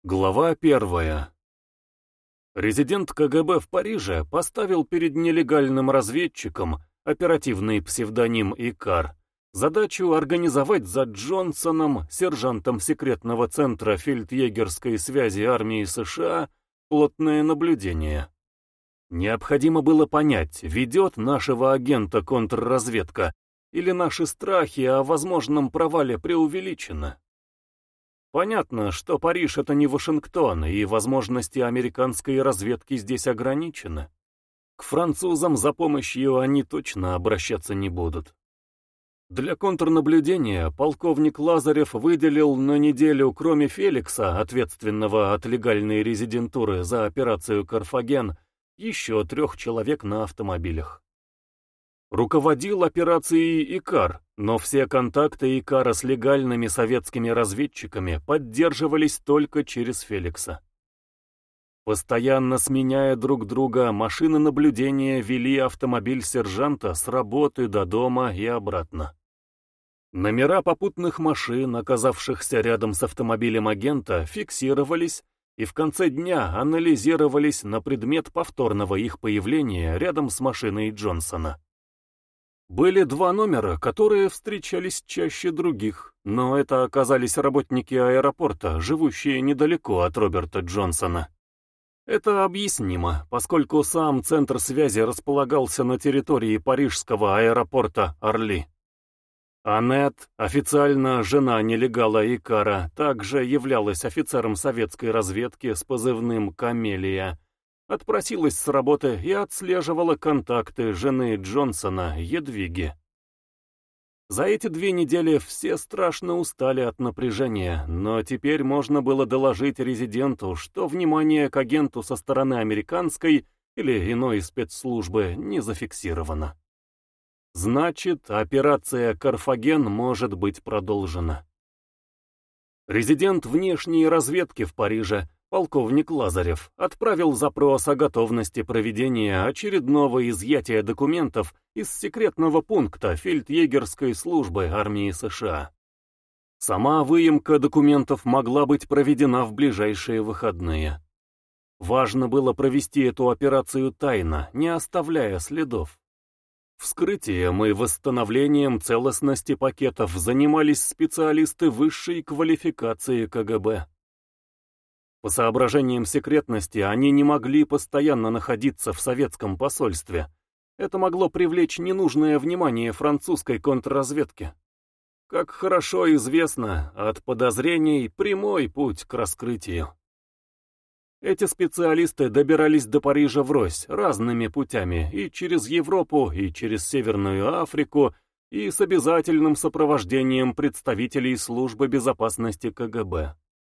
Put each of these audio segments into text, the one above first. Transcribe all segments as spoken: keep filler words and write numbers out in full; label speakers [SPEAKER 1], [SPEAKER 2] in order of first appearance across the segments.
[SPEAKER 1] Глава первая. Резидент КГБ в Париже поставил перед нелегальным разведчиком, оперативный псевдоним Икар, задачу организовать за Джонсоном, сержантом секретного центра фельдъегерской связи армии США, плотное наблюдение. Необходимо было понять, ведет нашего агента контрразведка, или наши страхи о возможном провале преувеличены. Понятно, что Париж — это не Вашингтон, и возможности американской разведки здесь ограничены. К французам за помощью они точно обращаться не будут. Для контрнаблюдения полковник Лазарев выделил на неделю, кроме Феликса, ответственного от легальной резидентуры за операцию «Карфаген», еще трех человек на автомобилях. Руководил операцией Икар, но все контакты Икара с легальными советскими разведчиками поддерживались только через Феликса. Постоянно сменяя друг друга, машины наблюдения вели автомобиль сержанта с работы до дома и обратно. Номера попутных машин, оказавшихся рядом с автомобилем агента, фиксировались и в конце дня анализировались на предмет повторного их появления рядом с машиной Джонсона. Были два номера, которые встречались чаще других, но это оказались работники аэропорта, живущие недалеко от Роберта Джонсона. Это объяснимо, поскольку сам центр связи располагался на территории парижского аэропорта Орли. Аннет, официально жена нелегала Икара, также являлась офицером советской разведки с позывным «Камелия», отпросилась с работы и отслеживала контакты жены Джонсона, Едвиги. За эти две недели все страшно устали от напряжения, но теперь можно было доложить резиденту, что внимание к агенту со стороны американской или иной спецслужбы не зафиксировано. Значит, операция «Карфаген» может быть продолжена. Резидент внешней разведки в Париже, полковник Лазарев, отправил запрос о готовности проведения очередного изъятия документов из секретного пункта фельдъегерской службы армии США. Сама выемка документов могла быть проведена в ближайшие выходные. Важно было провести эту операцию тайно, не оставляя следов. Вскрытием и восстановлением целостности пакетов занимались специалисты высшей квалификации КГБ. По соображениям секретности они не могли постоянно находиться в советском посольстве. Это могло привлечь ненужное внимание французской контрразведки. Как хорошо известно, от подозрений прямой путь к раскрытию. Эти специалисты добирались до Парижа врозь, разными путями, и через Европу, и через Северную Африку, и с обязательным сопровождением представителей службы безопасности КГБ.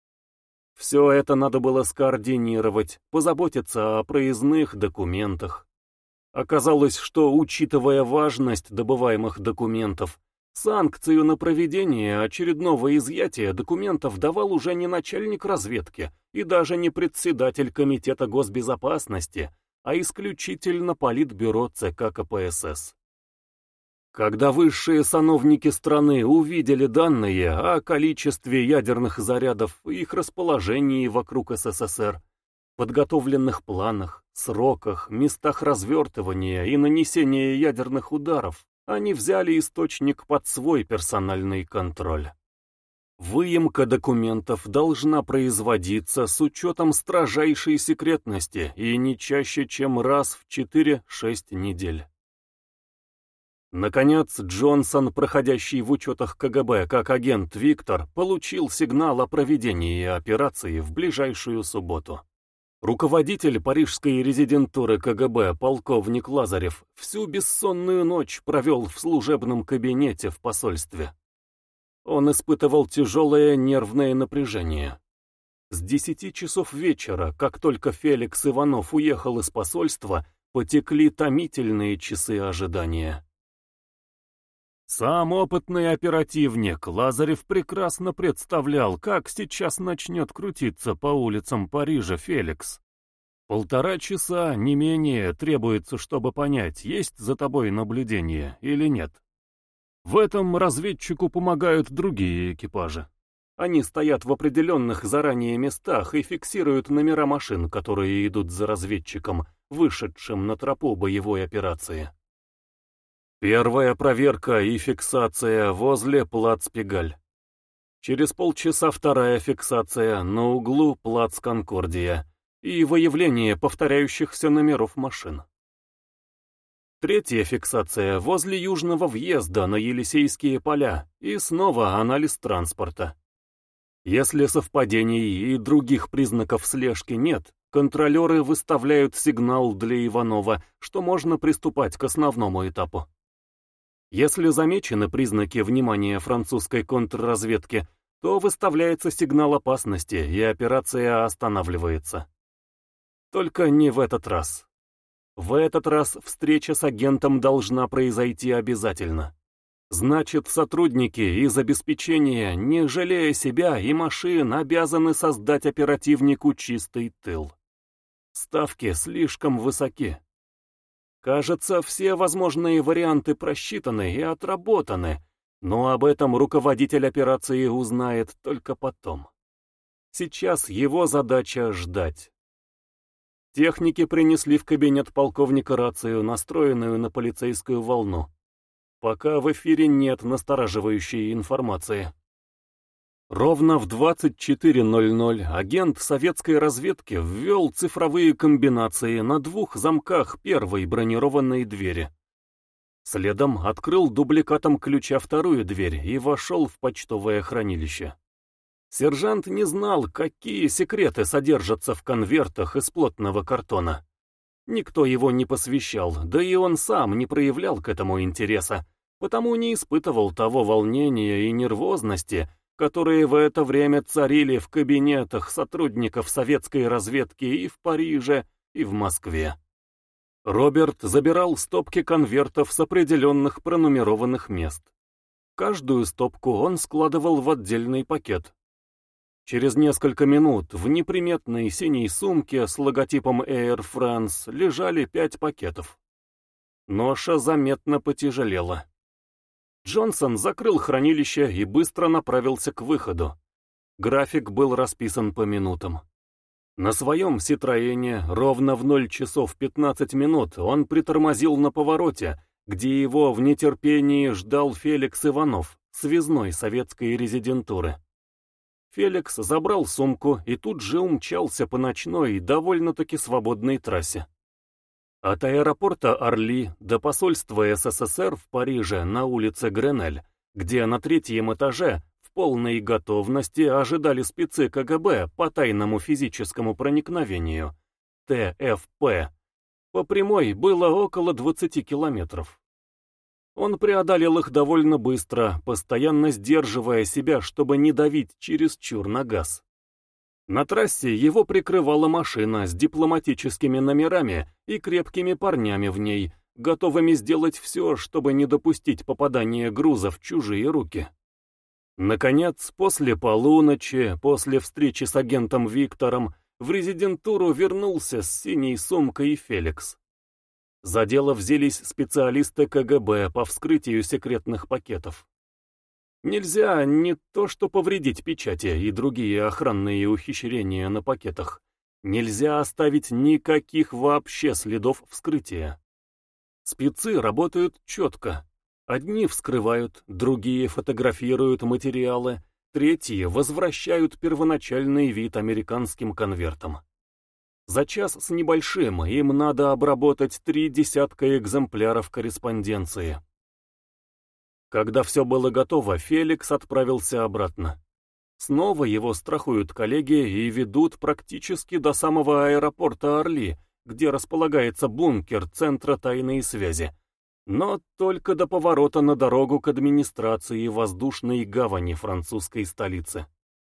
[SPEAKER 1] Все это надо было скоординировать, позаботиться о проездных документах. Оказалось, что, учитывая важность добываемых документов, санкцию на проведение очередного изъятия документов давал уже не начальник разведки и даже не председатель Комитета госбезопасности, а исключительно Политбюро ЦК КПСС. Когда высшие сановники страны увидели данные о количестве ядерных зарядов и их расположении вокруг СССР, подготовленных планах, сроках, местах развертывания и нанесения ядерных ударов, они взяли источник под свой персональный контроль. Выемка документов должна производиться с учетом строжайшей секретности и не чаще, чем раз в четыре-шесть недель. Наконец, Джонсон, проходящий в учетах КГБ как агент Виктор, получил сигнал о проведении операции в ближайшую субботу. Руководитель парижской резидентуры КГБ полковник Лазарев всю бессонную ночь провел в служебном кабинете в посольстве. Он испытывал тяжелое нервное напряжение. С десяти часов вечера, как только Феликс Иванов уехал из посольства, потекли томительные часы ожидания. Сам опытный оперативник Лазарев прекрасно представлял, как сейчас начнет крутиться по улицам Парижа Феликс. Полтора часа, не менее, требуется, чтобы понять, есть за тобой наблюдение или нет. В этом разведчику помогают другие экипажи. Они стоят в определенных заранее местах и фиксируют номера машин, которые идут за разведчиком, вышедшим на тропу боевой операции. Первая проверка и фиксация возле Плац-Пегаль. Через полчаса вторая фиксация на углу Плац-Конкордия и выявление повторяющихся номеров машин. Третья фиксация возле южного въезда на Елисейские поля и снова анализ транспорта. Если совпадений и других признаков слежки нет, контролеры выставляют сигнал для Иванова, что можно приступать к основному этапу. Если замечены признаки внимания французской контрразведки, то выставляется сигнал опасности, и операция останавливается. Только не в этот раз. В этот раз встреча с агентом должна произойти обязательно. Значит, сотрудники из обеспечения, не жалея себя и машин, обязаны создать оперативнику чистый тыл. Ставки слишком высоки. Кажется, все возможные варианты просчитаны и отработаны, но об этом руководитель операции узнает только потом. Сейчас его задача ждать. Техники принесли в кабинет полковника рацию, настроенную на полицейскую волну. Пока в эфире нет настораживающей информации. Ровно в двадцать четыре ноль ноль агент советской разведки ввел цифровые комбинации на двух замках первой бронированной двери. Следом открыл дубликатом ключа вторую дверь и вошел в почтовое хранилище. Сержант не знал, какие секреты содержатся в конвертах из плотного картона. Никто его не посвящал, да и он сам не проявлял к этому интереса, потому не испытывал того волнения и нервозности, которые в это время царили в кабинетах сотрудников советской разведки и в Париже, и в Москве. Роберт забирал стопки конвертов с определенных пронумерованных мест. Каждую стопку он складывал в отдельный пакет. Через несколько минут в неприметной синей сумке с логотипом Air France лежали пять пакетов. Ноша заметно потяжелела. Джонсон закрыл хранилище и быстро направился к выходу. График был расписан по минутам. На своем «Ситроене» ровно в ноль часов пятнадцать минут он притормозил на повороте, где его в нетерпении ждал Феликс Иванов, связной советской резидентуры. Феликс забрал сумку и тут же умчался по ночной, довольно-таки свободной трассе. От аэропорта Орли до посольства СССР в Париже на улице Гренель, где на третьем этаже в полной готовности ожидали спецы КГБ по тайному физическому проникновению, Т Ф П, по прямой было около двадцати километров. Он преодолел их довольно быстро, постоянно сдерживая себя, чтобы не давить чересчур на газ. На трассе его прикрывала машина с дипломатическими номерами и крепкими парнями в ней, готовыми сделать все, чтобы не допустить попадания груза в чужие руки. Наконец, после полуночи, после встречи с агентом Виктором, в резидентуру вернулся с синей сумкой Феликс. За дело взялись специалисты КГБ по вскрытию секретных пакетов. Нельзя не то что повредить печати и другие охранные ухищрения на пакетах, нельзя оставить никаких вообще следов вскрытия. Спецы работают четко. Одни вскрывают, другие фотографируют материалы, третьи возвращают первоначальный вид американским конвертам. За час с небольшим им надо обработать три десятка экземпляров корреспонденции. Когда все было готово, Феликс отправился обратно. Снова его страхуют коллеги и ведут практически до самого аэропорта Орли, где располагается бункер Центра тайной связи, но только до поворота на дорогу к администрации воздушной гавани французской столицы.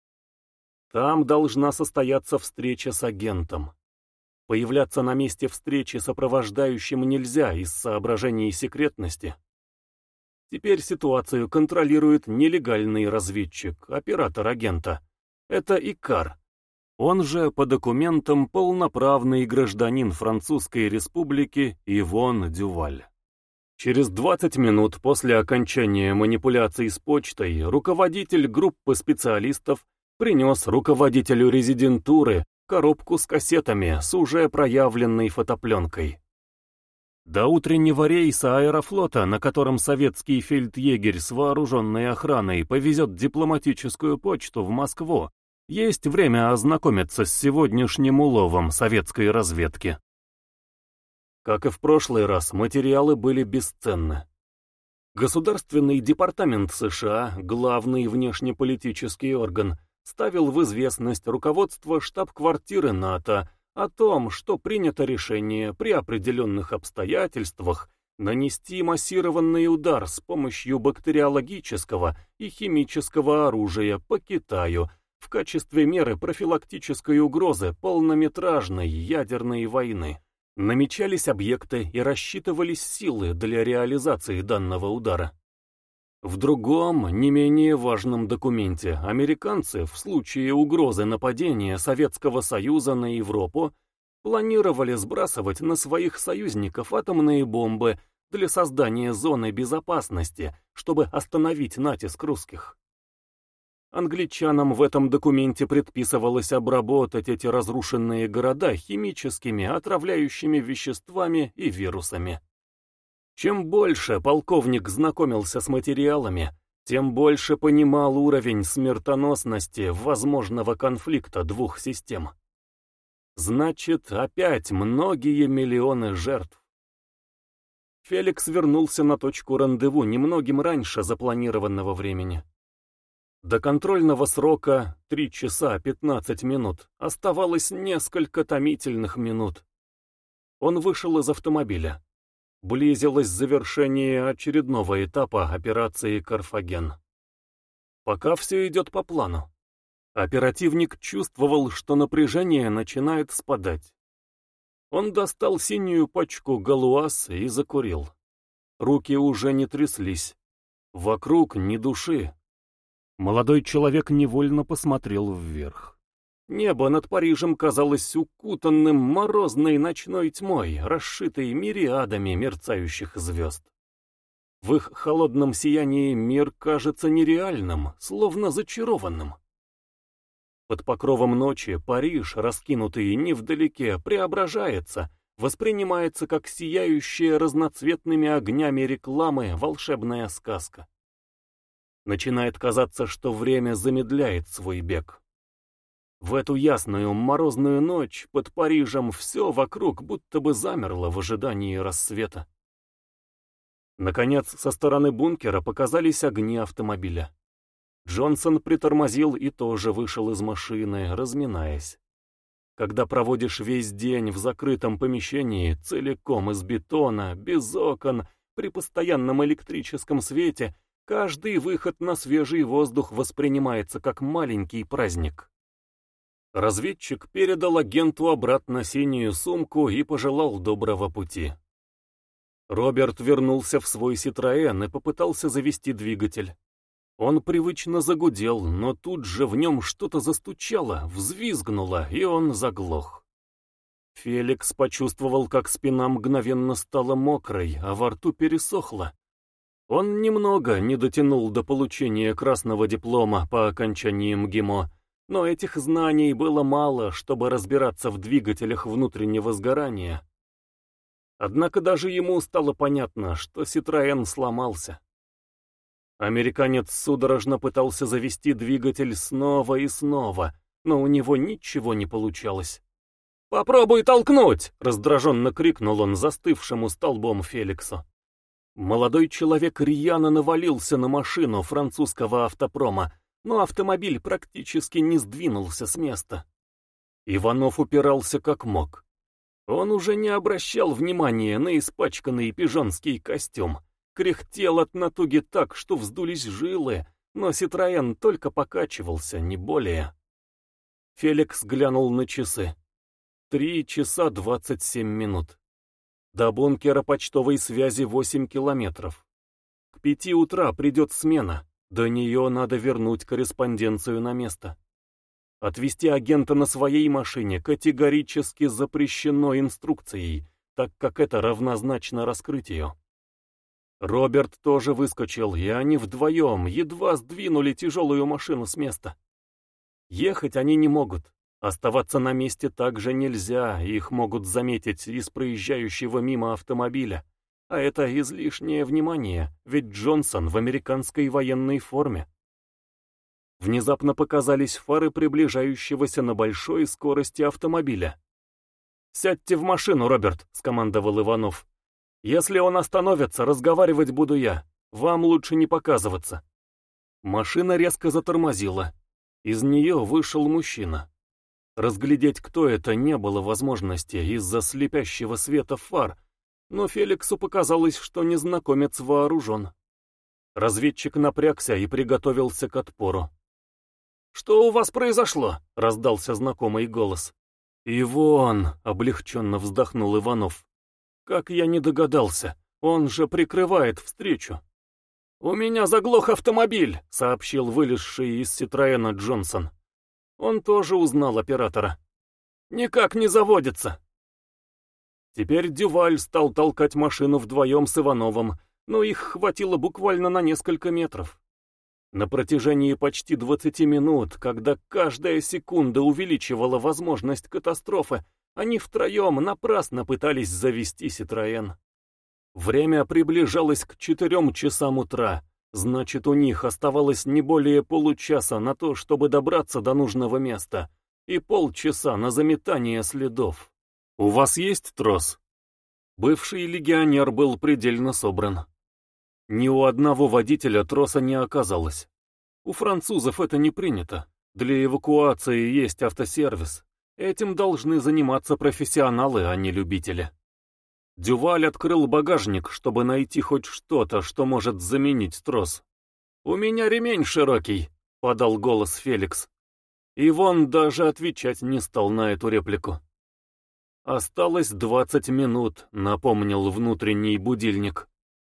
[SPEAKER 1] Там должна состояться встреча с агентом. Появляться на месте встречи сопровождающим нельзя из соображений секретности. Теперь ситуацию контролирует нелегальный разведчик, оператор агента. Это Икар. Он же по документам полноправный гражданин Французской Республики Ивон Дюваль. Через двадцать минут после окончания манипуляций с почтой руководитель группы специалистов принес руководителю резидентуры коробку с кассетами с уже проявленной фотопленкой. До утреннего рейса аэрофлота, на котором советский фельдъегерь с вооруженной охраной повезет дипломатическую почту в Москву, есть время ознакомиться с сегодняшним уловом советской разведки. Как и в прошлый раз, материалы были бесценны. Государственный департамент США, главный внешнеполитический орган, ставил в известность руководство штаб-квартиры НАТО о том, что принято решение при определенных обстоятельствах нанести массированный удар с помощью бактериологического и химического оружия по Китаю в качестве меры профилактической угрозы полнометражной ядерной войны. Намечались объекты и рассчитывались силы для реализации данного удара. В другом, не менее важном документе американцы в случае угрозы нападения Советского Союза на Европу планировали сбрасывать на своих союзников атомные бомбы для создания зоны безопасности, чтобы остановить натиск русских. Англичанам в этом документе предписывалось обработать эти разрушенные города химическими отравляющими веществами и вирусами. Чем больше полковник знакомился с материалами, тем больше понимал уровень смертоносности возможного конфликта двух систем. Значит, опять многие миллионы жертв. Феликс вернулся на точку рандеву немногим раньше запланированного времени. До контрольного срока три часа пятнадцать минут оставалось несколько томительных минут. Он вышел из автомобиля. Близилось завершение очередного этапа операции «Карфаген». Пока все идет по плану. Оперативник чувствовал, что напряжение начинает спадать. Он достал синюю пачку галуаз и закурил. Руки уже не тряслись. Вокруг ни души. Молодой человек невольно посмотрел вверх. Небо над Парижем казалось укутанным морозной ночной тьмой, расшитой мириадами мерцающих звезд. В их холодном сиянии мир кажется нереальным, словно зачарованным. Под покровом ночи Париж, раскинутый невдалеке, преображается, воспринимается как сияющая разноцветными огнями рекламы волшебная сказка. Начинает казаться, что время замедляет свой бег. В эту ясную морозную ночь под Парижем все вокруг будто бы замерло в ожидании рассвета. Наконец, со стороны бункера показались огни автомобиля. Джонсон притормозил и тоже вышел из машины, разминаясь. Когда проводишь весь день в закрытом помещении, целиком из бетона, без окон, при постоянном электрическом свете, каждый выход на свежий воздух воспринимается как маленький праздник. Разведчик передал агенту обратно синюю сумку и пожелал доброго пути. Роберт вернулся в свой Ситроэн и попытался завести двигатель. Он привычно загудел, но тут же в нем что-то застучало, взвизгнуло, и он заглох. Феликс почувствовал, как спина мгновенно стала мокрой, а во рту пересохло. Он немного не дотянул до получения красного диплома по окончании МГИМО, но этих знаний было мало, чтобы разбираться в двигателях внутреннего сгорания. Однако даже ему стало понятно, что Ситроэн сломался. Американец судорожно пытался завести двигатель снова и снова, но у него ничего не получалось. «Попробуй толкнуть!» — раздраженно крикнул он застывшему столбом Феликсу. Молодой человек рьяно навалился на машину французского автопрома, но автомобиль практически не сдвинулся с места. Иванов упирался как мог. Он уже не обращал внимания на испачканный пижонский костюм, кряхтел от натуги так, что вздулись жилы, но Ситроэн только покачивался, не более. Феликс глянул на часы. Три часа двадцать семь минут. До бункера почтовой связи восемь километров. К пяти утра придет смена. До нее надо вернуть корреспонденцию на место. Отвезти агента на своей машине категорически запрещено инструкцией, так как это равнозначно раскрытию. Роберт тоже выскочил, и они вдвоем едва сдвинули тяжелую машину с места. Ехать они не могут. Оставаться на месте также нельзя, их могут заметить из проезжающего мимо автомобиля. А это излишнее внимание, ведь Джонсон в американской военной форме. Внезапно показались фары приближающегося на большой скорости автомобиля. «Сядьте в машину, Роберт», — скомандовал Иванов. «Если он остановится, разговаривать буду я. Вам лучше не показываться». Машина резко затормозила. Из нее вышел мужчина. Разглядеть, кто это, не было возможности из-за слепящего света фар, но Феликсу показалось, что незнакомец вооружен. Разведчик напрягся и приготовился к отпору. «Что у вас произошло?» — раздался знакомый голос. «Ивон!» — облегченно вздохнул Иванов. «Как я не догадался, он же прикрывает встречу». «У меня заглох автомобиль», — сообщил вылезший из Ситроэна Джонсон. Он тоже узнал оператора. «Никак не заводится». Теперь Дюваль стал толкать машину вдвоем с Ивановым, но их хватило буквально на несколько метров. На протяжении почти двадцати минут, когда каждая секунда увеличивала возможность катастрофы, они втроем напрасно пытались завести Ситроен. Время приближалось к четырем часам утра, значит, у них оставалось не более получаса на то, чтобы добраться до нужного места, и полчаса на заметание следов. «У вас есть трос?» Бывший легионер был предельно собран. Ни у одного водителя троса не оказалось. У французов это не принято. Для эвакуации есть автосервис. Этим должны заниматься профессионалы, а не любители. Дюваль открыл багажник, чтобы найти хоть что-то, что может заменить трос. «У меня ремень широкий», — подал голос Феликс. Ивон даже отвечать не стал на эту реплику. «Осталось двадцать минут», — напомнил внутренний будильник.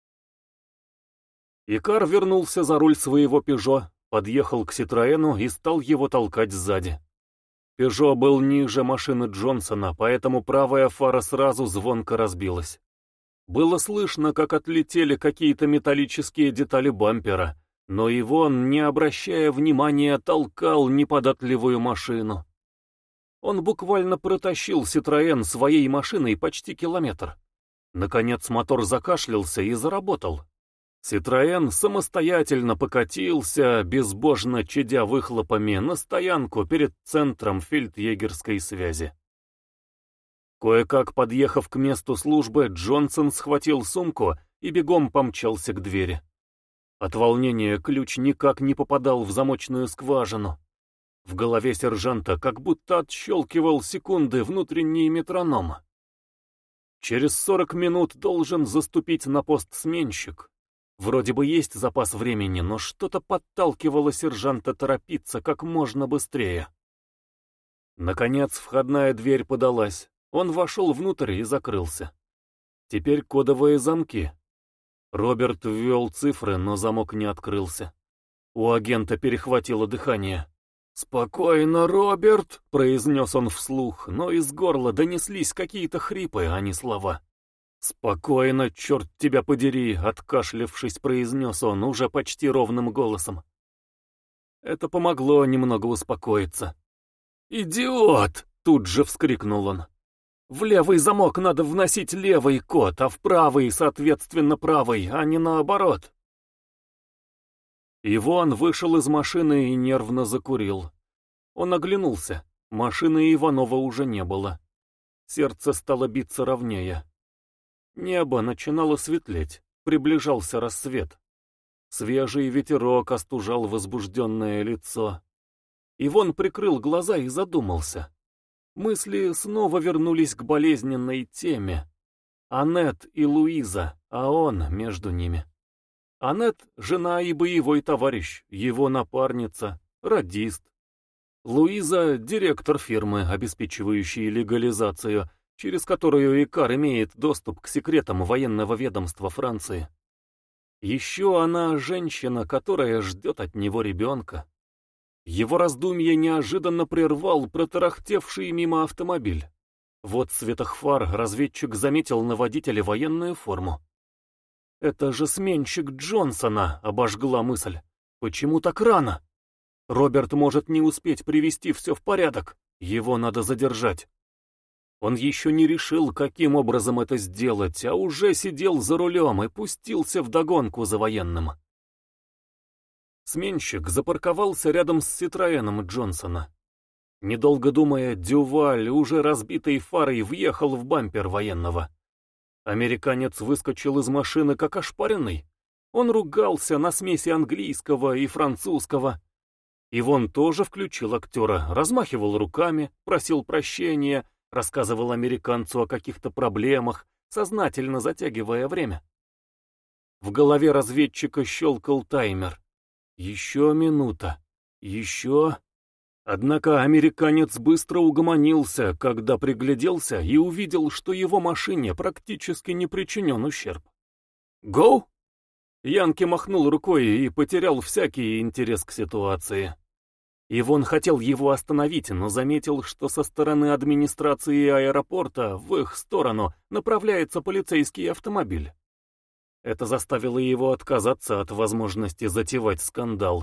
[SPEAKER 1] Икар вернулся за руль своего «Пежо», подъехал к Ситроэну и стал его толкать сзади. «Пежо» был ниже машины Джонсона, поэтому правая фара сразу звонко разбилась. Было слышно, как отлетели какие-то металлические детали бампера, но Ивон, не обращая внимания, толкал неподатливую машину. Он буквально протащил Ситроэн своей машиной почти километр. Наконец мотор закашлялся и заработал. Ситроэн самостоятельно покатился, безбожно чадя выхлопами, на стоянку перед центром фельдъегерской связи. Кое-как подъехав к месту службы, Джонсон схватил сумку и бегом помчался к двери. От волнения ключ никак не попадал в замочную скважину. В голове сержанта как будто отщелкивал секунды внутренний метроном. Через сорок минут должен заступить на пост сменщик. Вроде бы есть запас времени, но что-то подталкивало сержанта торопиться как можно быстрее. Наконец входная дверь подалась. Он вошел внутрь и закрылся. Теперь кодовые замки. Роберт ввел цифры, но замок не открылся. У агента перехватило дыхание. «Спокойно, Роберт», — произнес он вслух, но из горла донеслись какие-то хрипы, а не слова. «Спокойно, черт тебя подери», — откашлявшись, произнес он уже почти ровным голосом. Это помогло немного успокоиться. «Идиот!» — тут же вскрикнул он. «В левый замок надо вносить левый код, а в правый, соответственно, правый, а не наоборот». Ивон вышел из машины и нервно закурил. Он оглянулся. Машины Иванова уже не было. Сердце стало биться ровнее. Небо начинало светлеть, приближался рассвет. Свежий ветерок остужал возбужденное лицо. Ивон прикрыл глаза и задумался. Мысли снова вернулись к болезненной теме. Аннет и Луиза, а он между ними. Аннет — жена и боевой товарищ, его напарница, радист. Луиза — директор фирмы, обеспечивающей легализацию, через которую Икар имеет доступ к секретам военного ведомства Франции. Еще она женщина, которая ждет от него ребенка. Его раздумье неожиданно прервал протарахтевший мимо автомобиль. Вот в светах фар разведчик заметил на водителе военную форму. Это же сменщик Джонсона, обожгла мысль. Почему так рано? Роберт может не успеть привести все в порядок. Его надо задержать. Он еще не решил, каким образом это сделать, а уже сидел за рулем и пустился вдогонку за военным. Сменщик запарковался рядом с Ситроэном Джонсона. Недолго думая, Дюваль, уже разбитой фарой, въехал в бампер военного. Американец выскочил из машины как ошпаренный. Он ругался на смеси английского и французского. Ивон тоже включил актера, размахивал руками, просил прощения, рассказывал американцу о каких-то проблемах, сознательно затягивая время. В голове разведчика щелкал таймер. Еще минута. Еще... Однако американец быстро угомонился, когда пригляделся и увидел, что его машине практически не причинен ущерб. «Гоу!» Янки махнул рукой и потерял всякий интерес к ситуации. Ивон хотел его остановить, но заметил, что со стороны администрации аэропорта в их сторону направляется полицейский автомобиль. Это заставило его отказаться от возможности затевать скандал.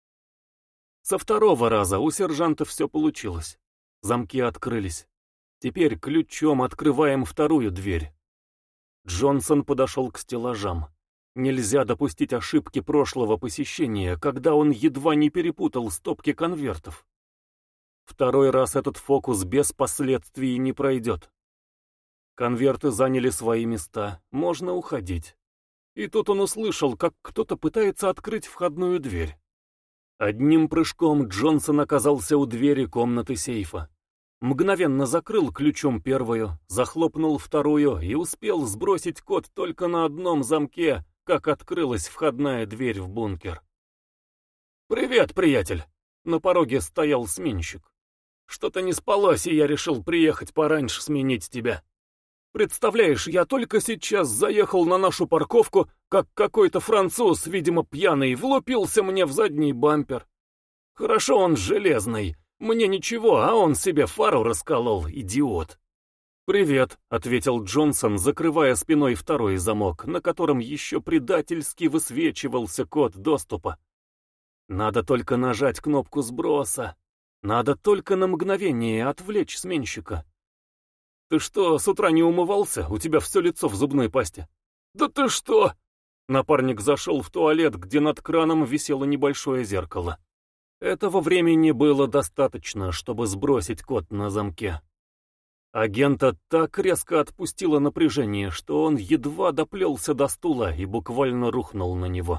[SPEAKER 1] Со второго раза у сержанта все получилось. Замки открылись. Теперь ключом открываем вторую дверь. Джонсон подошел к стеллажам. Нельзя допустить ошибки прошлого посещения, когда он едва не перепутал стопки конвертов. Второй раз этот фокус без последствий не пройдет. Конверты заняли свои места, можно уходить. И тут он услышал, как кто-то пытается открыть входную дверь. Одним прыжком Джонсон оказался у двери комнаты сейфа. Мгновенно закрыл ключом первую, захлопнул вторую и успел сбросить код только на одном замке, как открылась входная дверь в бункер. «Привет, приятель!» На пороге стоял сменщик. «Что-то не спалось, и я решил приехать пораньше сменить тебя. Представляешь, я только сейчас заехал на нашу парковку, как какой-то француз, видимо пьяный, влупился мне в задний бампер. Хорошо он железный, мне ничего, а он себе фару расколол, идиот». «Привет», — ответил Джонсон, закрывая спиной второй замок, на котором еще предательски высвечивался код доступа. «Надо только нажать кнопку сброса. Надо только на мгновение отвлечь сменщика». «Ты что, с утра не умывался? У тебя все лицо в зубной пасте». «Да ты что?» Напарник зашел в туалет, где над краном висело небольшое зеркало. Этого времени было достаточно, чтобы сбросить код на замке. Агента так резко отпустило напряжение, что он едва доплелся до стула и буквально рухнул на него.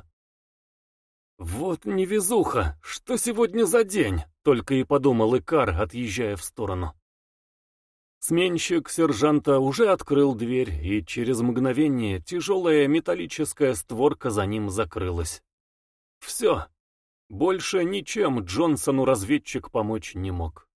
[SPEAKER 1] «Вот невезуха! Что сегодня за день?» — только и подумал Икар, отъезжая в сторону. Сменщик сержанта уже открыл дверь, и через мгновение тяжелая металлическая створка за ним закрылась. Все. Больше ничем Джонсону разведчик помочь не мог.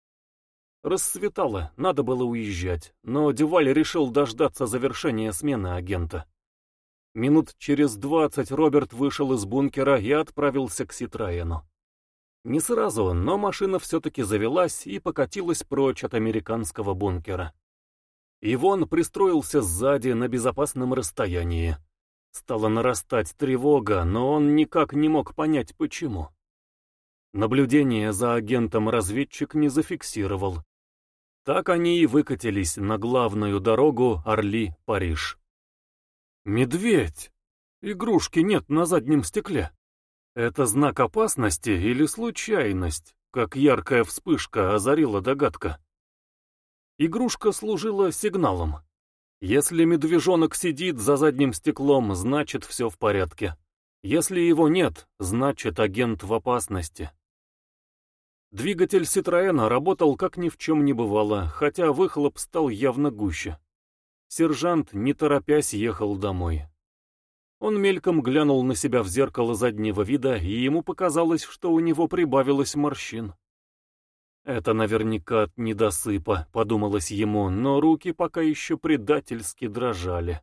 [SPEAKER 1] Рассветало, надо было уезжать, но Дюваль решил дождаться завершения смены агента. Минут через двадцать Роберт вышел из бункера и отправился к Ситроэну. Не сразу, но машина все-таки завелась и покатилась прочь от американского бункера. Ивон пристроился сзади на безопасном расстоянии. Стала нарастать тревога, но он никак не мог понять, почему. Наблюдение за агентом разведчик не зафиксировал. Так они и выкатились на главную дорогу Орли-Париж. «Медведь! Игрушки нет на заднем стекле. Это знак опасности или случайность?» Как яркая вспышка озарила догадка. Игрушка служила сигналом. Если медвежонок сидит за задним стеклом, значит все в порядке. Если его нет, значит агент в опасности. Двигатель Ситроэна работал как ни в чем не бывало, хотя выхлоп стал явно гуще. Сержант, не торопясь, ехал домой. Он мельком глянул на себя в зеркало заднего вида, и ему показалось, что у него прибавилось морщин. «Это наверняка от недосыпа», — подумалось ему, но руки пока еще предательски дрожали.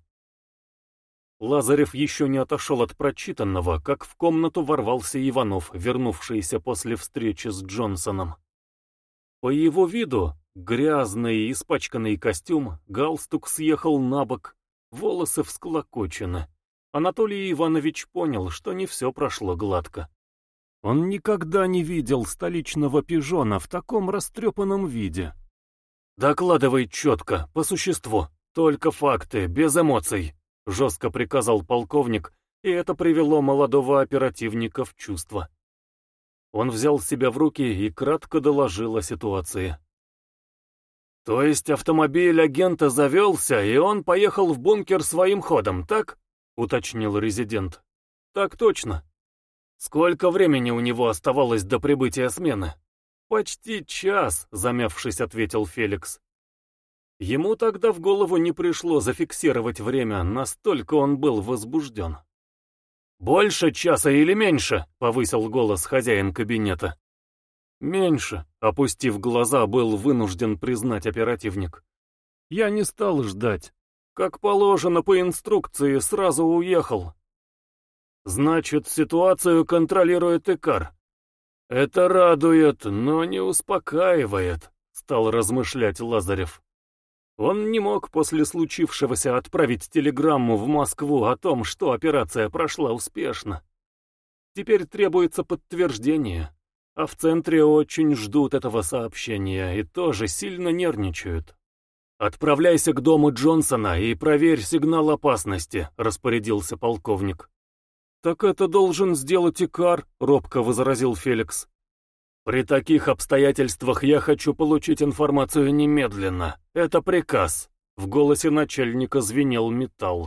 [SPEAKER 1] Лазарев еще не отошел от прочитанного, как в комнату ворвался Иванов, вернувшийся после встречи с Джонсоном. По его виду, грязный, испачканный костюм, галстук съехал на бок, волосы всклокочены. Анатолий Иванович понял, что не все прошло гладко. Он никогда не видел столичного пижона в таком растрепанном виде. «Докладывай четко, по существу, только факты, без эмоций», — жестко приказал полковник, и это привело молодого оперативника в чувство. Он взял себя в руки и кратко доложил о ситуации. «То есть автомобиль агента завелся, и он поехал в бункер своим ходом, так?» — уточнил резидент. «Так точно. Сколько времени у него оставалось до прибытия смены?» «Почти час», — замявшись, ответил Феликс. Ему тогда в голову не пришло зафиксировать время, настолько он был возбужден. «Больше часа или меньше?» — повысил голос хозяин кабинета. «Меньше», — опустив глаза, был вынужден признать оперативник. «Я не стал ждать. Как положено по инструкции, сразу уехал». «Значит, ситуацию контролирует Икар. Это радует, но не успокаивает», — стал размышлять Лазарев. Он не мог после случившегося отправить телеграмму в Москву о том, что операция прошла успешно. Теперь требуется подтверждение, а в центре очень ждут этого сообщения и тоже сильно нервничают. «Отправляйся к дому Джонсона и проверь сигнал опасности», — распорядился полковник. «Так это должен сделать Икар», — робко возразил Феликс. «При таких обстоятельствах я хочу получить информацию немедленно. Это приказ». В голосе начальника звенел металл.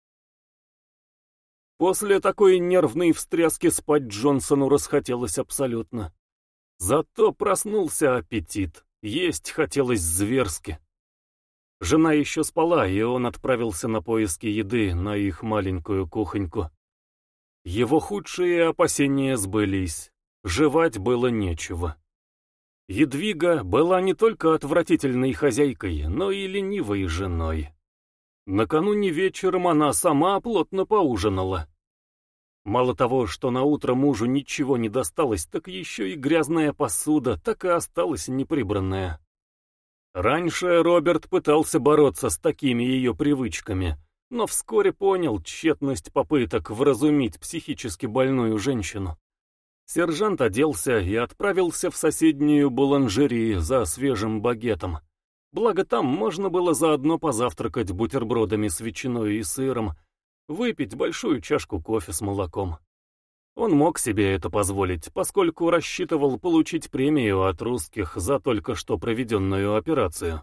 [SPEAKER 1] После такой нервной встряски спать Джонсону расхотелось абсолютно. Зато проснулся аппетит. Есть хотелось зверски. Жена еще спала, и он отправился на поиски еды на их маленькую кухоньку. Его худшие опасения сбылись. Жевать было нечего. Едвига была не только отвратительной хозяйкой, но и ленивой женой. Накануне вечером она сама плотно поужинала. Мало того, что наутро мужу ничего не досталось, так еще и грязная посуда так и осталась неприбранная. Раньше Роберт пытался бороться с такими ее привычками, но вскоре понял тщетность попыток вразумить психически больную женщину. Сержант оделся и отправился в соседнюю буланжерию за свежим багетом. Благо там можно было заодно позавтракать бутербродами с ветчиной и сыром, выпить большую чашку кофе с молоком. Он мог себе это позволить, поскольку рассчитывал получить премию от русских за только что проведенную операцию.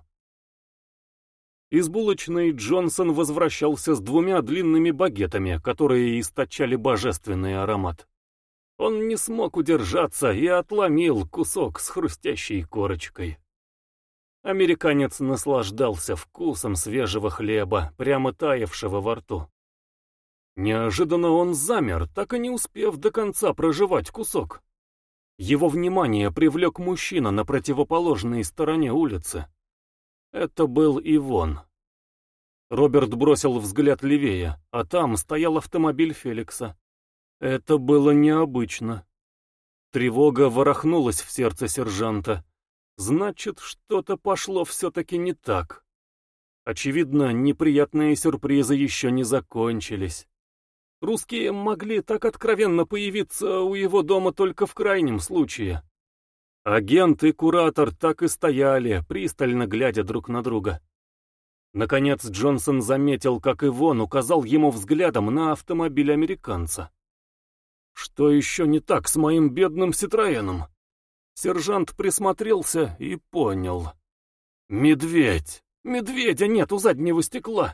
[SPEAKER 1] Из булочной Джонсон возвращался с двумя длинными багетами, которые источали божественный аромат. Он не смог удержаться и отломил кусок с хрустящей корочкой. Американец наслаждался вкусом свежего хлеба, прямо таявшего во рту. Неожиданно он замер, так и не успев до конца прожевать кусок. Его внимание привлек мужчина на противоположной стороне улицы. Это был Ивон. Роберт бросил взгляд левее, а там стоял автомобиль Феликса. Это было необычно. Тревога ворохнулась в сердце сержанта. Значит, что-то пошло все-таки не так. Очевидно, неприятные сюрпризы еще не закончились. Русские могли так откровенно появиться у его дома только в крайнем случае. Агент и куратор так и стояли, пристально глядя друг на друга. Наконец Джонсон заметил, как Ивон указал ему взглядом на автомобиль американца. Что еще не так с моим бедным Ситроеном? Сержант присмотрелся и понял. Медведь! Медведя нет у заднего стекла!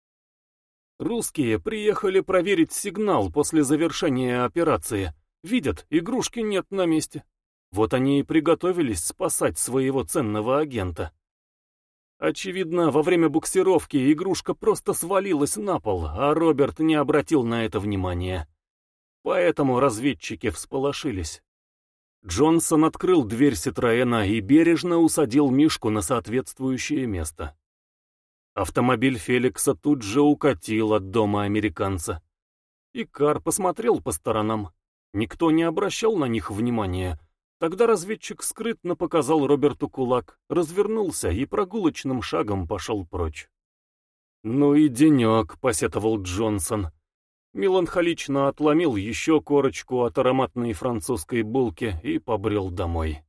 [SPEAKER 1] Русские приехали проверить сигнал после завершения операции. Видят, игрушки нет на месте. Вот они и приготовились спасать своего ценного агента. Очевидно, во время буксировки игрушка просто свалилась на пол, а Роберт не обратил на это внимания. Поэтому разведчики всполошились. Джонсон открыл дверь Ситроена и бережно усадил Мишку на соответствующее место. Автомобиль Феликса тут же укатил от дома американца. Икар посмотрел по сторонам. Никто не обращал на них внимания. Тогда разведчик скрытно показал Роберту кулак, развернулся и прогулочным шагом пошел прочь. «Ну и денек», — посетовал Джонсон. меланхолично отломил еще корочку от ароматной французской булки и побрел домой.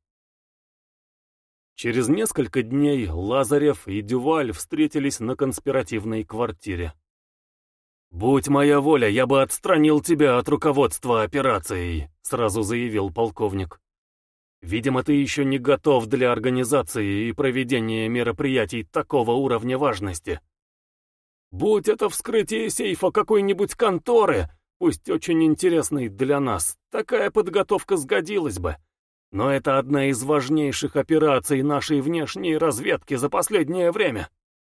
[SPEAKER 1] Через несколько дней Лазарев и Дюваль встретились на конспиративной квартире. «Будь моя воля, я бы отстранил тебя от руководства операцией», — сразу заявил полковник. «Видимо, ты еще не готов для организации и проведения мероприятий такого уровня важности. Будь это вскрытие сейфа какой-нибудь конторы, пусть очень интересной для нас, такая подготовка сгодилась бы. Но это одна из важнейших операций нашей внешней разведки за последнее время.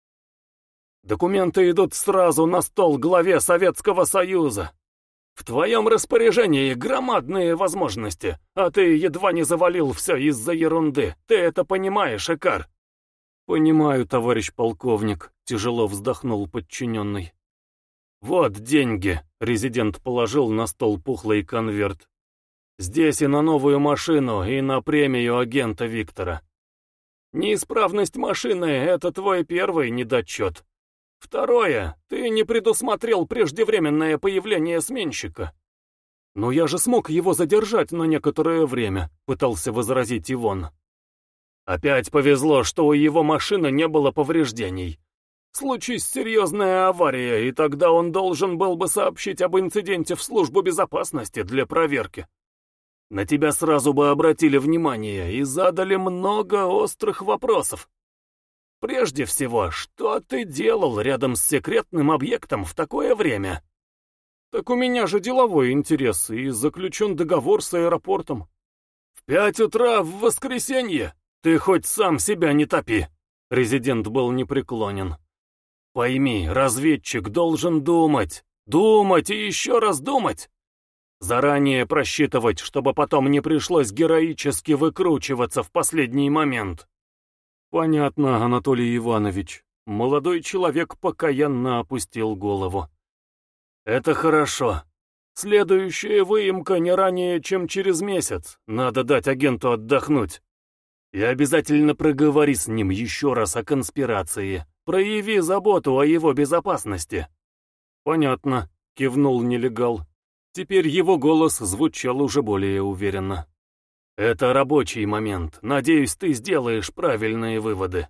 [SPEAKER 1] Документы идут сразу на стол главе Советского Союза. В твоем распоряжении громадные возможности, а ты едва не завалил все из-за ерунды. Ты это понимаешь, Икар?» «Понимаю, товарищ полковник», — тяжело вздохнул подчиненный. «Вот деньги», — резидент положил на стол пухлый конверт. «Здесь и на новую машину, и на премию агента Виктора. Неисправность машины — это твой первый недочет. Второе, ты не предусмотрел преждевременное появление сменщика». «Но я же смог его задержать на некоторое время», — пытался возразить Ивон. «Опять повезло, что у его машины не было повреждений. Случись серьезная авария, и тогда он должен был бы сообщить об инциденте в службу безопасности для проверки. На тебя сразу бы обратили внимание и задали много острых вопросов. Прежде всего, что ты делал рядом с секретным объектом в такое время?» «Так у меня же деловой интерес, и заключен договор с аэропортом». «В пять утра в воскресенье? Ты хоть сам себя не топи!» Резидент был непреклонен. «Пойми, разведчик должен думать, думать и еще раз думать. Заранее просчитывать, чтобы потом не пришлось героически выкручиваться в последний момент». «Понятно, Анатолий Иванович». Молодой человек покаянно опустил голову. «Это хорошо. Следующая выемка не ранее, чем через месяц. Надо дать агенту отдохнуть. И обязательно проговори с ним еще раз о конспирации. Прояви заботу о его безопасности». «Понятно», — кивнул нелегал. Теперь его голос звучал уже более уверенно. «Это рабочий момент. Надеюсь, ты сделаешь правильные выводы.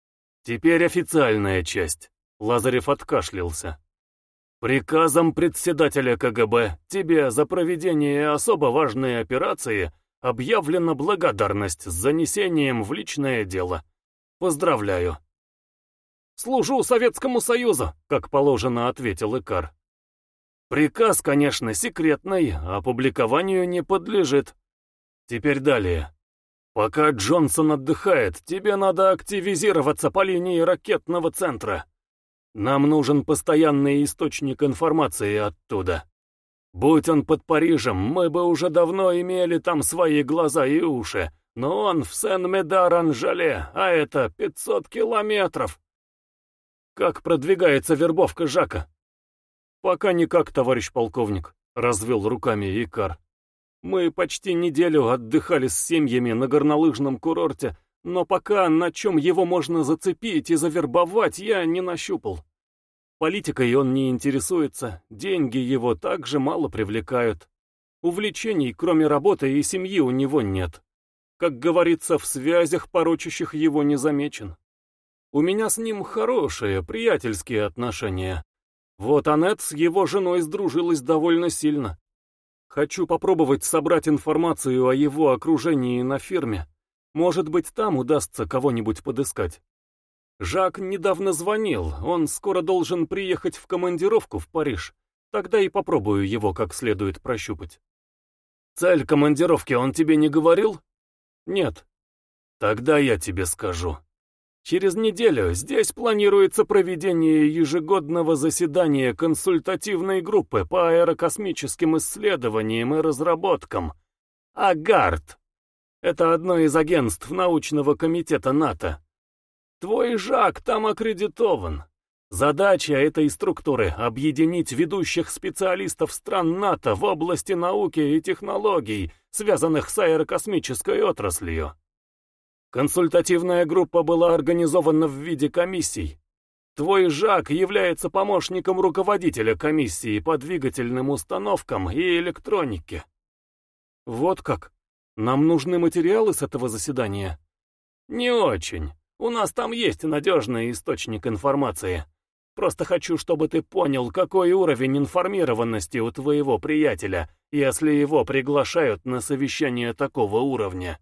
[SPEAKER 1] Теперь официальная часть». Лазарев откашлялся. «Приказом председателя ка гэ бэ тебе за проведение особо важной операции объявлена благодарность с занесением в личное дело. Поздравляю». «Служу Советскому Союзу», — как положено ответил Икар. «Приказ, конечно, секретный, опубликованию не подлежит. Теперь далее. Пока Джонсон отдыхает, тебе надо активизироваться по линии ракетного центра. Нам нужен постоянный источник информации оттуда. Будь он под Парижем, мы бы уже давно имели там свои глаза и уши, но он в Сен-Медар-Анжале, а это пятьсот километров. Как продвигается вербовка Жака?» «Пока никак, товарищ полковник», — развел руками Икар. «Мы почти неделю отдыхали с семьями на горнолыжном курорте, но пока на чем его можно зацепить и завербовать, я не нащупал. Политикой он не интересуется, деньги его также мало привлекают. Увлечений, кроме работы и семьи, у него нет. Как говорится, в связях, порочащих его, не замечен. У меня с ним хорошие, приятельские отношения. Вот Аннет с его женой сдружилась довольно сильно. Хочу попробовать собрать информацию о его окружении на фирме. Может быть, там удастся кого-нибудь подыскать. Жак недавно звонил, он скоро должен приехать в командировку в Париж. Тогда и попробую его как следует прощупать». «Цель командировки он тебе не говорил?» «Нет». «Тогда я тебе скажу. Через неделю здесь планируется проведение ежегодного заседания консультативной группы по аэрокосмическим исследованиям и разработкам. АГАРД. Это одно из агентств научного комитета НАТО. Твой Жак там аккредитован. Задача этой структуры — объединить ведущих специалистов стран НАТО в области науки и технологий, связанных с аэрокосмической отраслью. Консультативная группа была организована в виде комиссий. Твой Жак является помощником руководителя комиссии по двигательным установкам и электронике. Вот как? Нам нужны материалы с этого заседания? Не очень. У нас там есть надежный источник информации. Просто хочу, чтобы ты понял, какой уровень информированности у твоего приятеля, если его приглашают на совещание такого уровня.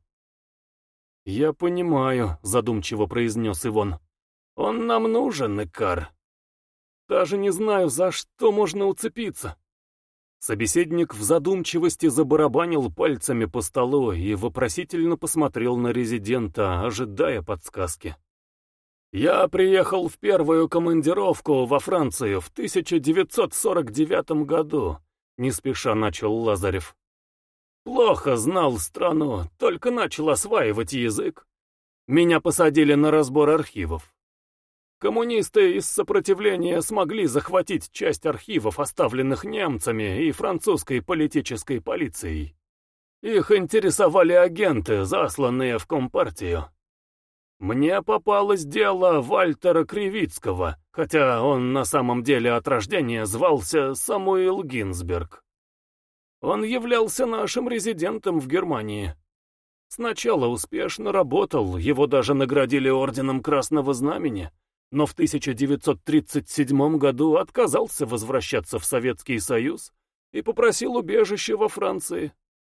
[SPEAKER 1] «Я понимаю», — задумчиво произнес Ивон. «Он нам нужен, Икар. Даже не знаю, за что можно уцепиться». Собеседник в задумчивости забарабанил пальцами по столу и вопросительно посмотрел на резидента, ожидая подсказки. «Я приехал в первую командировку во Францию в тысяча девятьсот сорок девятом году», — не спеша начал Лазарев. «Плохо знал страну, только начал осваивать язык. Меня посадили на разбор архивов. Коммунисты из сопротивления смогли захватить часть архивов, оставленных немцами и французской политической полицией. Их интересовали агенты, засланные в Компартию. Мне попалось дело Вальтера Кривицкого, хотя он на самом деле от рождения звался Самуил Гинзберг. Он являлся нашим резидентом в Германии. Сначала успешно работал, его даже наградили орденом Красного Знамени, но в тысяча девятьсот тридцать седьмом году отказался возвращаться в Советский Союз и попросил убежище во Франции.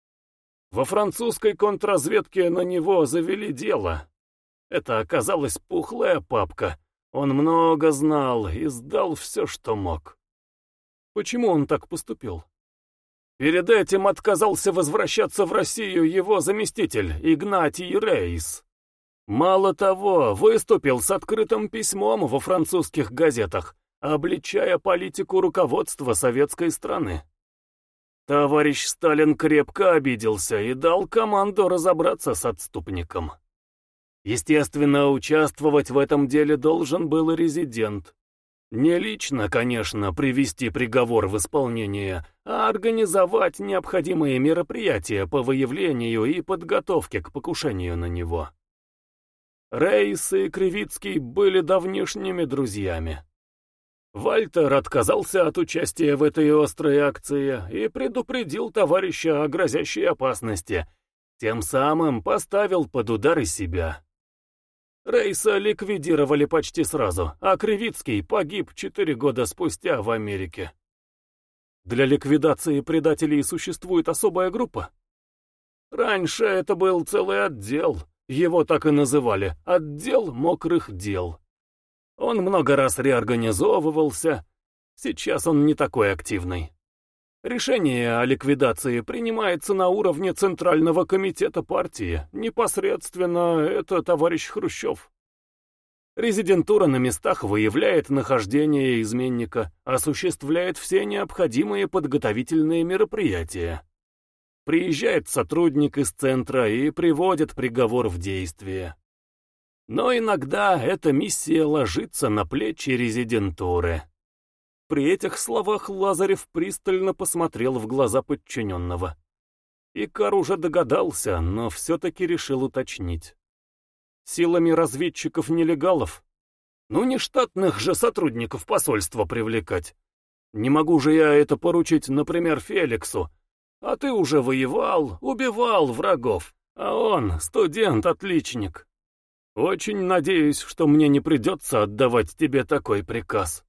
[SPEAKER 1] Во французской контрразведке на него завели дело. Это оказалась пухлая папка. Он много знал и сдал все, что мог. Почему он так поступил? Перед этим отказался возвращаться в Россию его заместитель Игнатий Рейс. Мало того, выступил с открытым письмом во французских газетах, обличая политику руководства советской страны. Товарищ Сталин крепко обиделся и дал команду разобраться с отступником. Естественно, участвовать в этом деле должен был резидент. Не лично, конечно, привести приговор в исполнение, а организовать необходимые мероприятия по выявлению и подготовке к покушению на него. Рейс и Кривицкий были давнишними друзьями. Вальтер отказался от участия в этой острой акции и предупредил товарища о грозящей опасности, тем самым поставил под удар и себя. Рейса ликвидировали почти сразу, а Кривицкий погиб четыре года спустя в Америке. Для ликвидации предателей существует особая группа? Раньше это был целый отдел. Его так и называли «отдел мокрых дел». Он много раз реорганизовывался, сейчас он не такой активный. Решение о ликвидации принимается на уровне Центрального комитета партии, непосредственно это товарищ Хрущев. Резидентура на местах выявляет нахождение изменника, осуществляет все необходимые подготовительные мероприятия. Приезжает сотрудник из центра и приводит приговор в действие. Но иногда эта миссия ложится на плечи резидентуры. При этих словах Лазарев пристально посмотрел в глаза подчиненного. Икар уже догадался, но все-таки решил уточнить. Силами разведчиков-нелегалов? Ну не штатных же сотрудников посольства привлекать. Не могу же я это поручить, например, Феликсу. А ты уже воевал, убивал врагов, а он студент-отличник. Очень надеюсь, что мне не придется отдавать тебе такой приказ.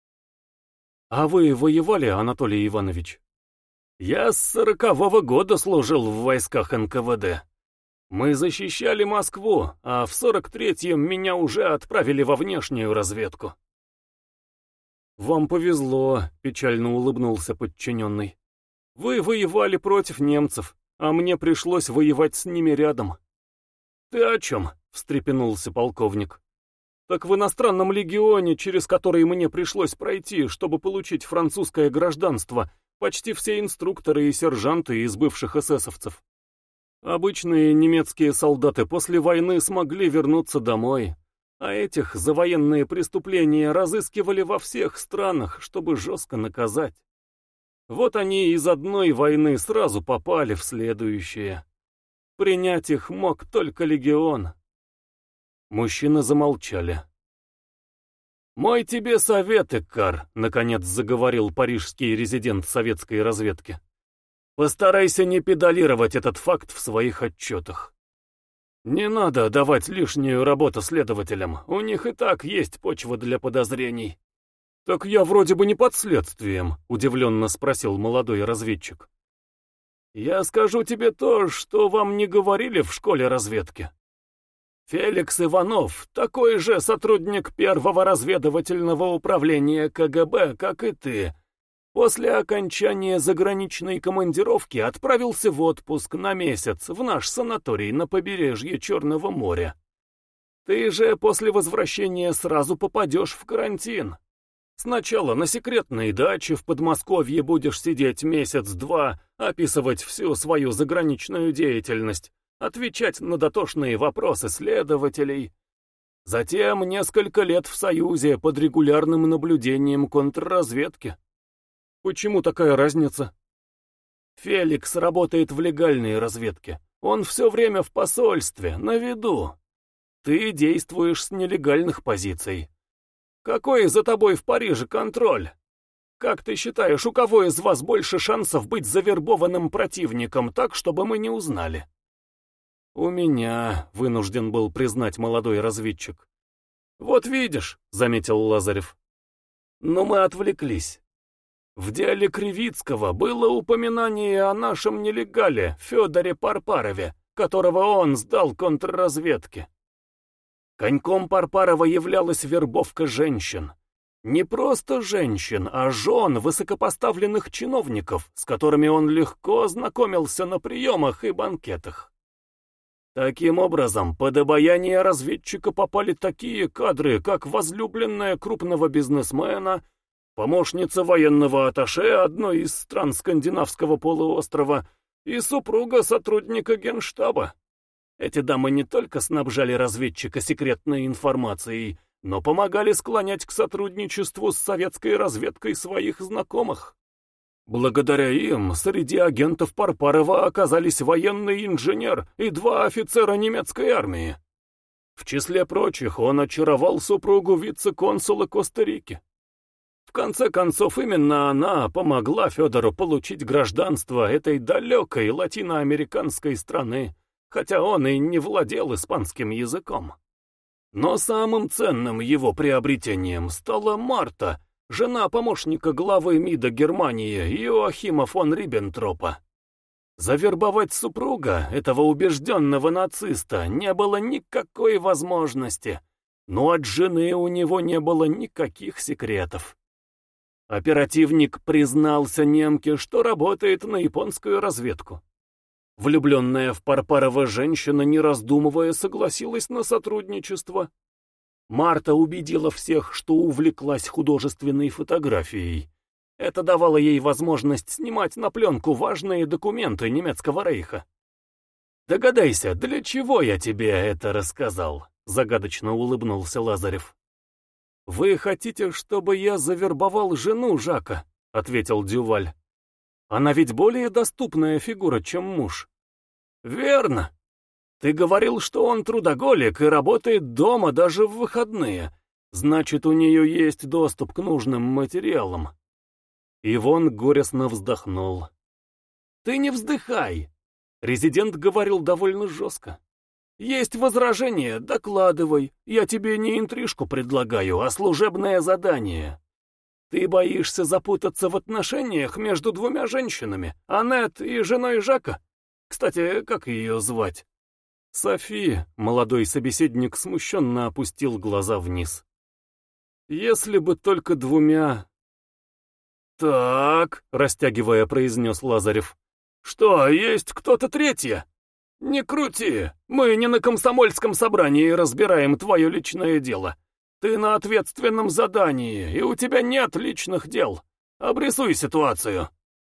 [SPEAKER 1] А вы воевали, Анатолий Иванович? Я с сорокового года служил в войсках эн ка вэ дэ. Мы защищали Москву, а в сорок третьем меня уже отправили во внешнюю разведку. Вам повезло, печально улыбнулся подчиненный. Вы воевали против немцев, а мне пришлось воевать с ними рядом. Ты о чем? Встрепенулся полковник. Так в иностранном легионе, через который мне пришлось пройти, чтобы получить французское гражданство, почти все инструкторы и сержанты из бывших эсэсовцев. Обычные немецкие солдаты после войны смогли вернуться домой, а этих за военные преступления разыскивали во всех странах, чтобы жестко наказать. Вот они из одной войны сразу попали в следующее. Принять их мог только легион. Мужчины замолчали. «Мой тебе совет, Икар», — наконец заговорил парижский резидент советской разведки. «Постарайся не педалировать этот факт в своих отчетах. Не надо давать лишнюю работу следователям, у них и так есть почва для подозрений». «Так я вроде бы не под следствием», — удивленно спросил молодой разведчик. «Я скажу тебе то, что вам не говорили в школе разведки. Феликс Иванов — такой же сотрудник первого разведывательного управления КГБ, как и ты. После окончания заграничной командировки отправился в отпуск на месяц в наш санаторий на побережье Черного моря. Ты же после возвращения сразу попадешь в карантин. Сначала на секретной даче в Подмосковье будешь сидеть месяц-два, описывать всю свою заграничную деятельность, отвечать на дотошные вопросы следователей. Затем несколько лет в Союзе под регулярным наблюдением контрразведки. Почему такая разница? Феликс работает в легальной разведке. Он все время в посольстве, на виду. Ты действуешь с нелегальных позиций. Какой за тобой в Париже контроль? Как ты считаешь, у кого из вас больше шансов быть завербованным противником так, чтобы мы не узнали? У меня, вынужден был признать молодой разведчик. Вот видишь, заметил Лазарев. Но мы отвлеклись. В деле Кривицкого было упоминание о нашем нелегале Федоре Парпарове, которого он сдал контрразведке. Коньком Парпарова являлась вербовка женщин. Не просто женщин, а жен высокопоставленных чиновников, с которыми он легко знакомился на приемах и банкетах. Таким образом, под обаяние разведчика попали такие кадры, как возлюбленная крупного бизнесмена, помощница военного атташе одной из стран скандинавского полуострова и супруга сотрудника Генштаба. Эти дамы не только снабжали разведчика секретной информацией, но помогали склонять к сотрудничеству с советской разведкой своих знакомых. Благодаря им среди агентов Парпарова оказались военный инженер и два офицера немецкой армии. В числе прочих он очаровал супругу вице-консула Коста-Рики. В конце концов, именно она помогла Федору получить гражданство этой далекой латиноамериканской страны, хотя он и не владел испанским языком. Но самым ценным его приобретением стала Марта, жена помощника главы МИДа Германии Иоахима фон Риббентропа. Завербовать супруга этого убежденного нациста не было никакой возможности, но от жены у него не было никаких секретов. Оперативник признался немке, что работает на японскую разведку. Влюбленная в Парпарова женщина, не раздумывая, согласилась на сотрудничество. Марта убедила всех, что увлеклась художественной фотографией. Это давало ей возможность снимать на пленку важные документы немецкого рейха. «Догадайся, для чего я тебе это рассказал?» — загадочно улыбнулся Лазарев. «Вы хотите, чтобы я завербовал жену Жака?» — ответил Дюваль. «Она ведь более доступная фигура, чем муж». «Верно. Ты говорил, что он трудоголик и работает дома даже в выходные. Значит, у нее есть доступ к нужным материалам». Ивон горестно вздохнул. «Ты не вздыхай!» Резидент говорил довольно жестко. «Есть возражения, докладывай. Я тебе не интрижку предлагаю, а служебное задание. Ты боишься запутаться в отношениях между двумя женщинами, Аннет и женой Жака? Кстати, как ее звать?» Софи, молодой собеседник, смущенно опустил глаза вниз. «Если бы только двумя...» «Так», — растягивая, произнес Лазарев. «Что, есть кто-то третья? Не крути, мы не на комсомольском собрании разбираем твое личное дело. Ты на ответственном задании, и у тебя нет личных дел. Обрисуй ситуацию».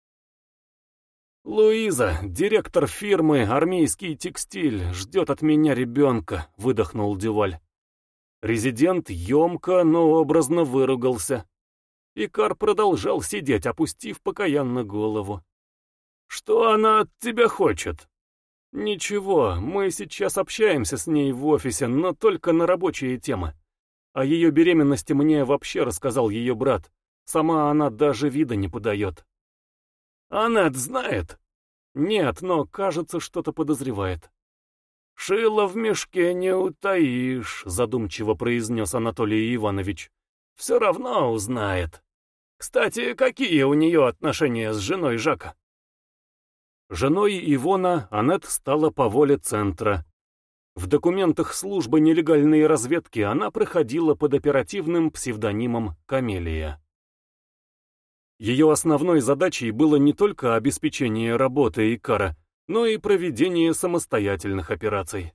[SPEAKER 1] «Луиза, директор фирмы «Армейский текстиль», ждет от меня ребенка», — выдохнул Дюваль. Резидент емко, но образно выругался. Икар продолжал сидеть, опустив покаянно голову. «Что она от тебя хочет?» «Ничего, мы сейчас общаемся с ней в офисе, но только на рабочие темы. О ее беременности мне вообще рассказал ее брат. Сама она даже вида не подает. Аннет знает? Нет, но, кажется, что-то подозревает. «Шило в мешке не утаишь», — задумчиво произнес Анатолий Иванович. «Все равно узнает. Кстати, какие у нее отношения с женой Жака?» Женой Ивона Аннет стала по воле центра. В документах службы нелегальной разведки она проходила под оперативным псевдонимом Камелия. Ее основной задачей было не только обеспечение работы Икара, но и проведение самостоятельных операций.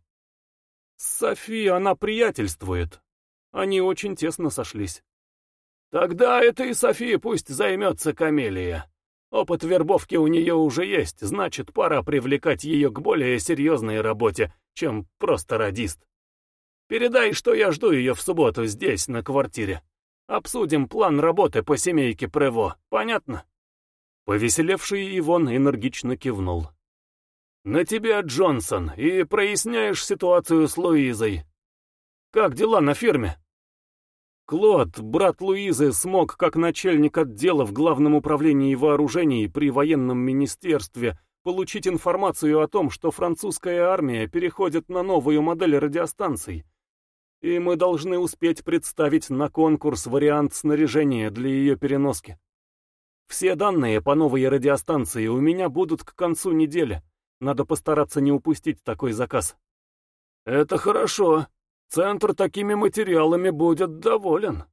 [SPEAKER 1] С Софи она приятельствует. Они очень тесно сошлись. Тогда этой Софи пусть займется Камелия. Опыт вербовки у нее уже есть, значит, пора привлекать ее к более серьезной работе, чем просто радист. Передай, что я жду ее в субботу здесь, на квартире. Обсудим план работы по семейке Прево, понятно?» Повеселевший Ивон энергично кивнул. «На тебе, Джонсон, и проясняешь ситуацию с Луизой. Как дела на фирме?» Клод, брат Луизы, смог, как начальник отдела в Главном управлении вооружений при военном министерстве, получить информацию о том, что французская армия переходит на новую модель радиостанций, и мы должны успеть представить на конкурс вариант снаряжения для ее переноски. Все данные по новой радиостанции у меня будут к концу недели. Надо постараться не упустить такой заказ. Это хорошо. Центр такими материалами будет доволен.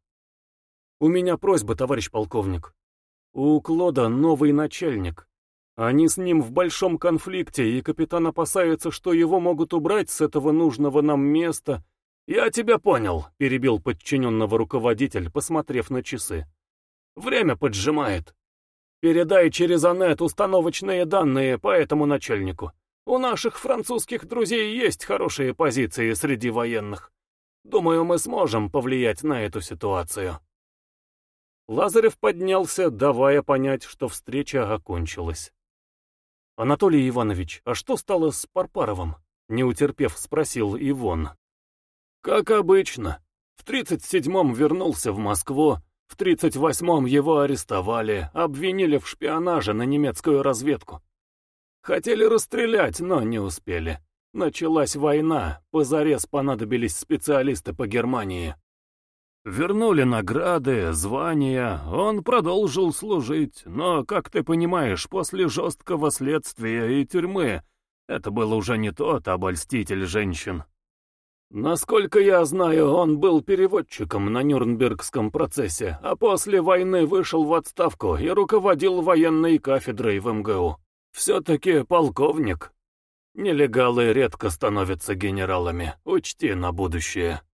[SPEAKER 1] У меня просьба, товарищ полковник. У Клода новый начальник. Они с ним в большом конфликте, и капитан опасается, что его могут убрать с этого нужного нам места. «Я тебя понял», — перебил подчиненного руководитель, посмотрев на часы. «Время поджимает. Передай через Аннет установочные данные по этому начальнику. У наших французских друзей есть хорошие позиции среди военных. Думаю, мы сможем повлиять на эту ситуацию». Лазарев поднялся, давая понять, что встреча окончилась. «Анатолий Иванович, а что стало с Парпаровым?» — не утерпев, спросил Ивон. «Как обычно. В тридцать седьмом вернулся в Москву, в тридцать восьмом его арестовали, обвинили в шпионаже на немецкую разведку. Хотели расстрелять, но не успели. Началась война, позарез понадобились специалисты по Германии. Вернули награды, звания, он продолжил служить, но, как ты понимаешь, после жесткого следствия и тюрьмы это был уже не тот обольститель женщин. Насколько я знаю, он был переводчиком на Нюрнбергском процессе, а после войны вышел в отставку и руководил военной кафедрой в эм гэ у. Все-таки полковник. Нелегалы редко становятся генералами, учти на будущее.